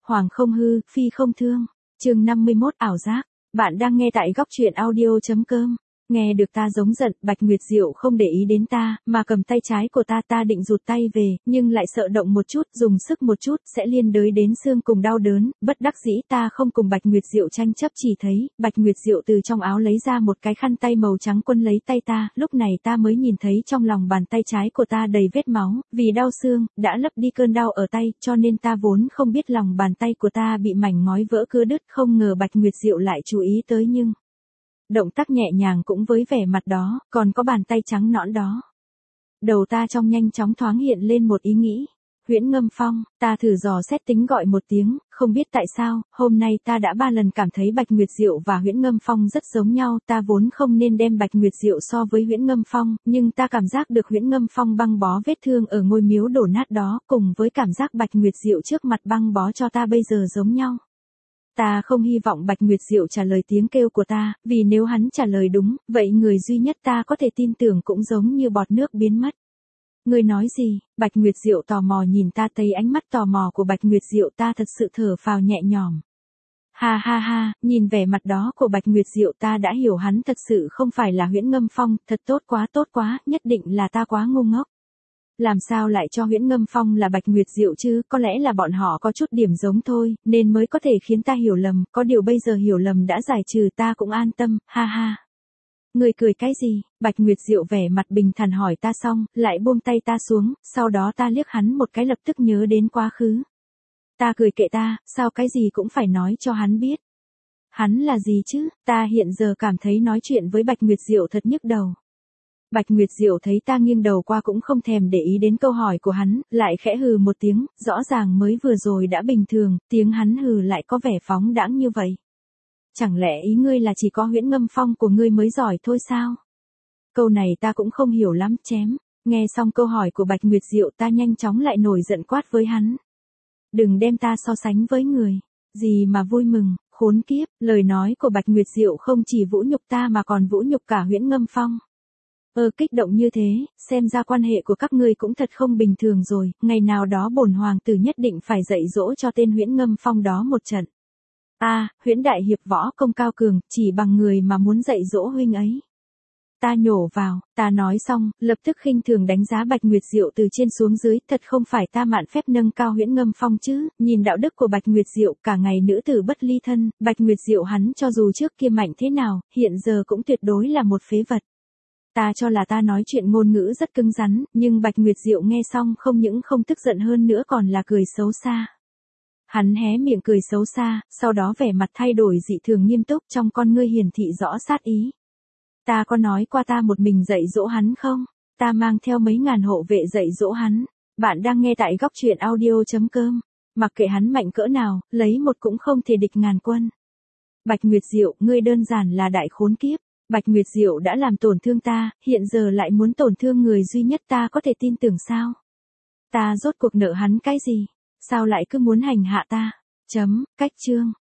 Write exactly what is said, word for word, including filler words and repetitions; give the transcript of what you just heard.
Hoàng không hư, phi không thương. Chương năm mươi mốt ảo giác. Bạn đang nghe tại góc truyện audio.com. Nghe được ta giống giận, Bạch Nguyệt Diệu không để ý đến ta, mà cầm tay trái của ta, ta định rụt tay về, nhưng lại sợ động một chút, dùng sức một chút, sẽ liên đới đến xương cùng đau đớn, bất đắc dĩ ta không cùng Bạch Nguyệt Diệu tranh chấp, chỉ thấy, Bạch Nguyệt Diệu từ trong áo lấy ra một cái khăn tay màu trắng quân lấy tay ta, lúc này ta mới nhìn thấy trong lòng bàn tay trái của ta đầy vết máu, vì đau xương, đã lấp đi cơn đau ở tay, cho nên ta vốn không biết lòng bàn tay của ta bị mảnh ngói vỡ cưa đứt, không ngờ Bạch Nguyệt Diệu lại chú ý tới nhưng... động tác nhẹ nhàng cũng với vẻ mặt đó, còn có bàn tay trắng nõn đó. Đầu ta trong nhanh chóng thoáng hiện lên một ý nghĩ. Huyễn Ngâm Phong, ta thử dò xét tính gọi một tiếng, không biết tại sao, hôm nay ta đã ba lần cảm thấy Bạch Nguyệt Diệu và Huyễn Ngâm Phong rất giống nhau, ta vốn không nên đem Bạch Nguyệt Diệu so với Huyễn Ngâm Phong, nhưng ta cảm giác được Huyễn Ngâm Phong băng bó vết thương ở ngôi miếu đổ nát đó, cùng với cảm giác Bạch Nguyệt Diệu trước mặt băng bó cho ta bây giờ giống nhau. Ta không hy vọng Bạch Nguyệt Diệu trả lời tiếng kêu của ta, vì nếu hắn trả lời đúng, vậy người duy nhất ta có thể tin tưởng cũng giống như bọt nước biến mất. Ngươi nói gì? Bạch Nguyệt Diệu tò mò nhìn ta, thấy ánh mắt tò mò của Bạch Nguyệt Diệu ta thật sự thở phào nhẹ nhõm. Ha ha ha, nhìn vẻ mặt đó của Bạch Nguyệt Diệu ta đã hiểu hắn thật sự không phải là Huyễn Ngâm Phong, thật tốt quá tốt quá, nhất định là ta quá ngu ngốc. Làm sao lại cho Huyễn Ngâm Phong là Bạch Nguyệt Diệu chứ, có lẽ là bọn họ có chút điểm giống thôi, nên mới có thể khiến ta hiểu lầm, có điều bây giờ hiểu lầm đã giải trừ ta cũng an tâm, ha ha. Người cười cái gì? Bạch Nguyệt Diệu vẻ mặt bình thản hỏi ta xong, lại buông tay ta xuống, sau đó ta liếc hắn một cái lập tức nhớ đến quá khứ. Ta cười kệ ta, sao cái gì cũng phải nói cho hắn biết. Hắn là gì chứ, ta hiện giờ cảm thấy nói chuyện với Bạch Nguyệt Diệu thật nhức đầu. Bạch Nguyệt Diệu thấy ta nghiêng đầu qua cũng không thèm để ý đến câu hỏi của hắn, lại khẽ hừ một tiếng, rõ ràng mới vừa rồi đã bình thường, tiếng hắn hừ lại có vẻ phóng đãng như vậy. Chẳng lẽ ý ngươi là chỉ có Huyễn Ngâm Phong của ngươi mới giỏi thôi sao? Câu này ta cũng không hiểu lắm, chém. Nghe xong câu hỏi của Bạch Nguyệt Diệu ta nhanh chóng lại nổi giận quát với hắn. Đừng đem ta so sánh với người. Gì mà vui mừng, khốn kiếp, lời nói của Bạch Nguyệt Diệu không chỉ vũ nhục ta mà còn vũ nhục cả Huyễn Ngâm Phong. Ơ kích động như thế, xem ra quan hệ của các ngươi cũng thật không bình thường rồi, ngày nào đó bổn hoàng tử nhất định phải dạy dỗ cho tên Huyễn Ngâm Phong đó một trận. A, à, Huyễn đại hiệp võ công cao cường, chỉ bằng người mà muốn dạy dỗ huynh ấy. Ta nhổ vào, ta nói xong, lập tức khinh thường đánh giá Bạch Nguyệt Diệu từ trên xuống dưới, thật không phải ta mạn phép nâng cao Huyễn Ngâm Phong chứ, nhìn đạo đức của Bạch Nguyệt Diệu, cả ngày nữ tử bất ly thân, Bạch Nguyệt Diệu hắn cho dù trước kia mạnh thế nào, hiện giờ cũng tuyệt đối là một phế vật. Ta cho là ta nói chuyện ngôn ngữ rất cứng rắn, nhưng Bạch Nguyệt Diệu nghe xong không những không tức giận hơn nữa còn là cười xấu xa. Hắn hé miệng cười xấu xa, sau đó vẻ mặt thay đổi dị thường nghiêm túc, trong con ngươi hiển thị rõ sát ý. Ta có nói qua ta một mình dạy dỗ hắn không? Ta mang theo mấy ngàn hộ vệ dạy dỗ hắn. Bạn đang nghe tại góc truyện audio.com. Mặc kệ hắn mạnh cỡ nào, lấy một cũng không thể địch ngàn quân. Bạch Nguyệt Diệu, ngươi đơn giản là đại khốn kiếp. Bạch Nguyệt Diệu đã làm tổn thương ta, hiện giờ lại muốn tổn thương người duy nhất ta có thể tin tưởng sao? Ta rốt cuộc nợ hắn cái gì? Sao lại cứ muốn hành hạ ta? Chấm, cách chương.